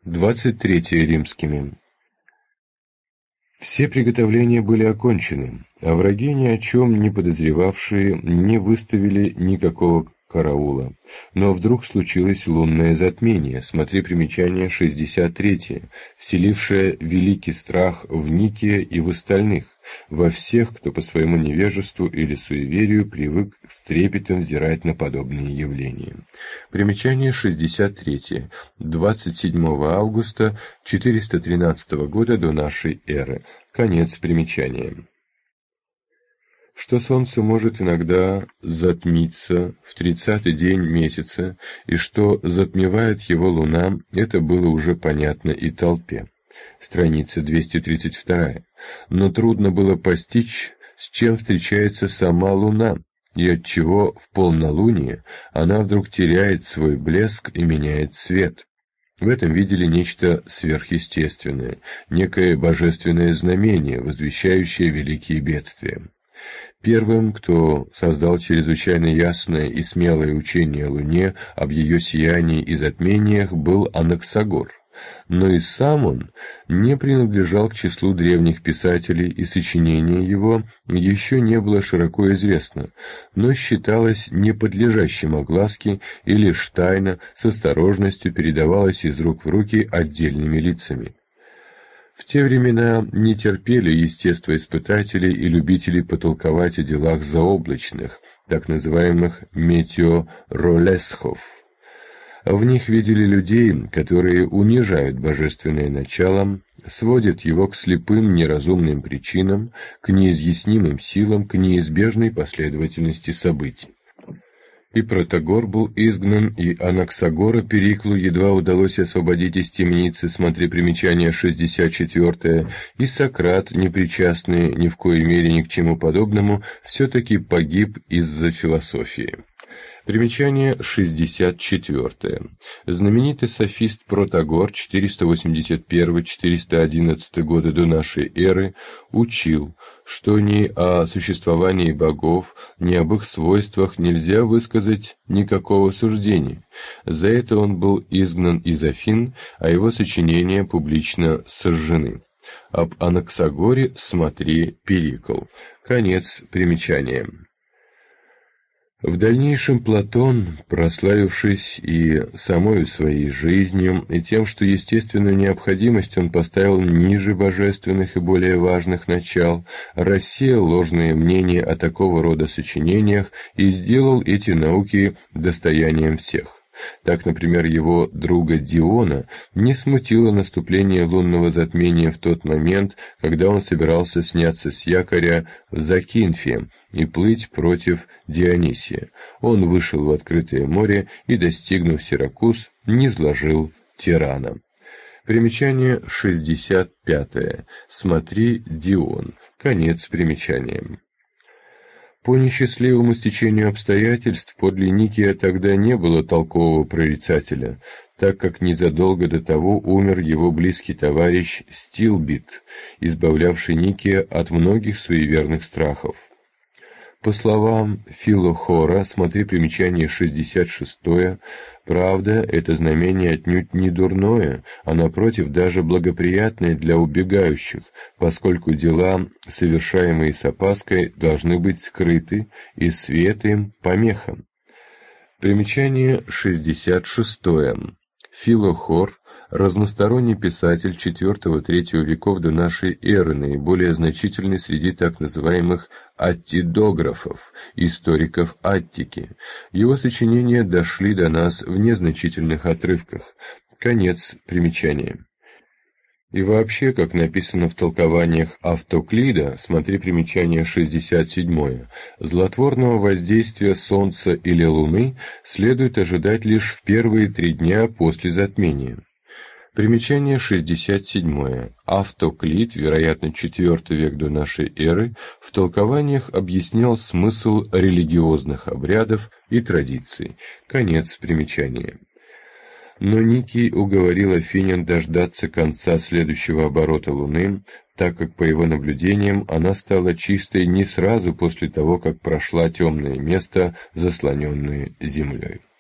23 римскими. Все приготовления были окончены, а враги, ни о чем не подозревавшие, не выставили никакого караула. Но вдруг случилось лунное затмение, смотри примечание 63, вселившее великий страх в Никия и в остальных, во всех, кто по своему невежеству или суеверию привык с трепетом взирать на подобные явления. Примечание 63. 27 августа 413 года до нашей эры. Конец примечания. Что солнце может иногда затмиться в 30-й день месяца, и что затмевает его луна, это было уже понятно и толпе. Страница 232. Но трудно было постичь, с чем встречается сама луна, и отчего в полнолуние она вдруг теряет свой блеск и меняет цвет. В этом видели нечто сверхъестественное, некое божественное знамение, возвещающее великие бедствия. Первым, кто создал чрезвычайно ясное и смелое учение о Луне, об ее сиянии и затмениях, был Анаксагор. Но и сам он не принадлежал к числу древних писателей, и сочинение его еще не было широко известно, но считалось неподлежащим огласке и лишь тайно, с осторожностью передавалось из рук в руки отдельными лицами. В те времена не терпели естествоиспытатели и любители потолковать о делах заоблачных, так называемых метеоролесхов. В них видели людей, которые унижают божественное начало, сводят его к слепым неразумным причинам, к неизъяснимым силам, к неизбежной последовательности событий. И Протагор был изгнан, и Анаксагора Периклу едва удалось освободить из темницы, смотри примечание 64, и Сократ, непричастный ни в коей мере ни к чему подобному, все-таки погиб из-за философии. Примечание 64. Знаменитый софист Протагор 481-411 года до нашей эры учил, что ни о существовании богов, ни об их свойствах нельзя высказать никакого суждения. За это он был изгнан из Афин, а его сочинения публично сожжены. Об Анаксагоре смотри Перикл. Конец примечания. В дальнейшем Платон, прославившись и самою своей жизнью, и тем, что естественную необходимость он поставил ниже божественных и более важных начал, рассеял ложные мнения о такого рода сочинениях и сделал эти науки достоянием всех. Так, например, его друга Диона не смутило наступление лунного затмения в тот момент, когда он собирался сняться с якоря в Закинфе и плыть против Дионисия. Он вышел в открытое море и, достигнув Сиракуз, низложил тирана. Примечание 65. Смотри Дион. Конец примечания. По несчастливому стечению обстоятельств подле Никия тогда не было толкового прорицателя, так как незадолго до того умер его близкий товарищ Стилбит, избавлявший Никия от многих суеверных страхов. По словам Филохора, смотри примечание 66, правда, это знамение отнюдь не дурное, а напротив даже благоприятное для убегающих, поскольку дела, совершаемые с опаской, должны быть скрыты, и свет им помеха. Примечание 66. Филохор, разносторонний писатель IV-III веков до нашей эры, наиболее значительный среди так называемых аттидографов, историков Аттики. Его сочинения дошли до нас в незначительных отрывках. Конец примечания. И вообще, как написано в толкованиях Автоклида, смотри примечание 67, злотворного воздействия Солнца или Луны следует ожидать лишь в первые 3 дня после затмения. Примечание 67. Автоклид, вероятно, IV век до нашей эры, в толкованиях объяснял смысл религиозных обрядов и традиций. Конец примечания. Но Никий уговорил афинян дождаться конца следующего оборота Луны, так как, по его наблюдениям, она стала чистой не сразу после того, как прошла темное место, заслоненное землей.